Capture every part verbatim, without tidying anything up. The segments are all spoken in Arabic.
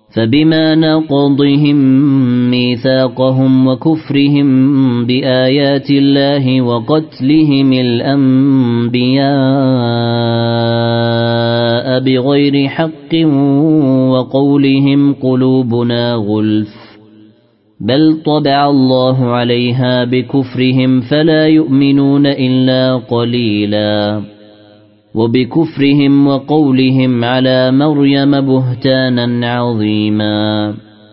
فبما نقضهم ميثاقهم وكفرهم بآيات الله وقتلهم الأنبياء بغير حق وقولهم قلوبنا غلف بل طبع الله عليها بكفرهم فلا يؤمنون إلا قليلا وبكفرهم وقولهم على مريم بهتانا عظيما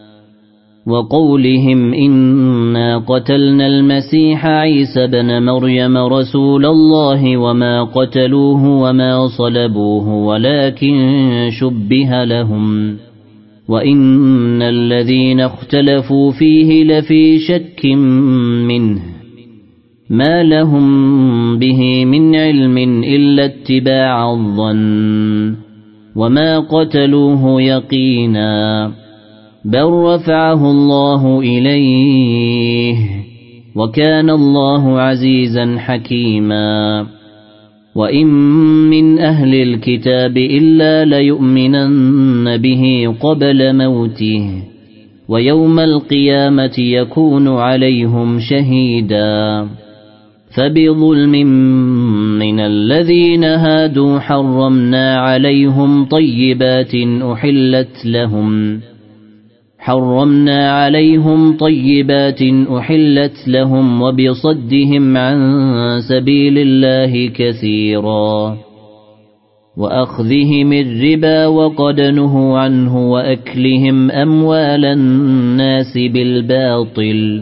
وقولهم إنا قتلنا المسيح عيسى بن مريم رسول الله وما قتلوه وما صلبوه ولكن شبه لهم وإن الذين اختلفوا فيه لفي شك منه ما لهم به من علم إلا اتباع الظن وما قتلوه يقينا بل رفعه الله إليه وكان الله عزيزا حكيما وإن من أهل الكتاب إلا ليؤمنن به قبل موته ويوم القيامة يكون عليهم شهيدا فبظلم من الذين هادوا حرمنا عليهم طيبات أحلت لهم حرمنا عليهم طيبات أحلت لهم وبصدهم عن سبيل الله كثيرا وأخذهم الربا وقد نهوا عنه وأكلهم أموال الناس بالباطل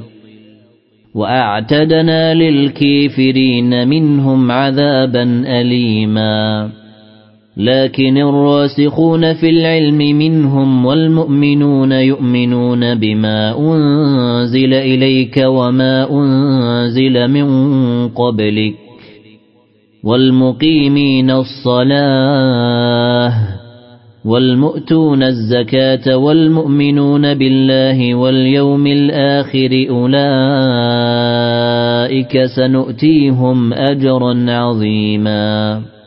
وأعتدنا للكافرين منهم عذابا أليما لكن الراسخون في العلم منهم والمؤمنون يؤمنون بما أنزل إليك وما أنزل من قبلك والمقيمين الصلاة والمؤتون الزكاة والمؤمنون بالله واليوم الآخر أولئك سنؤتيهم أجرا عظيما.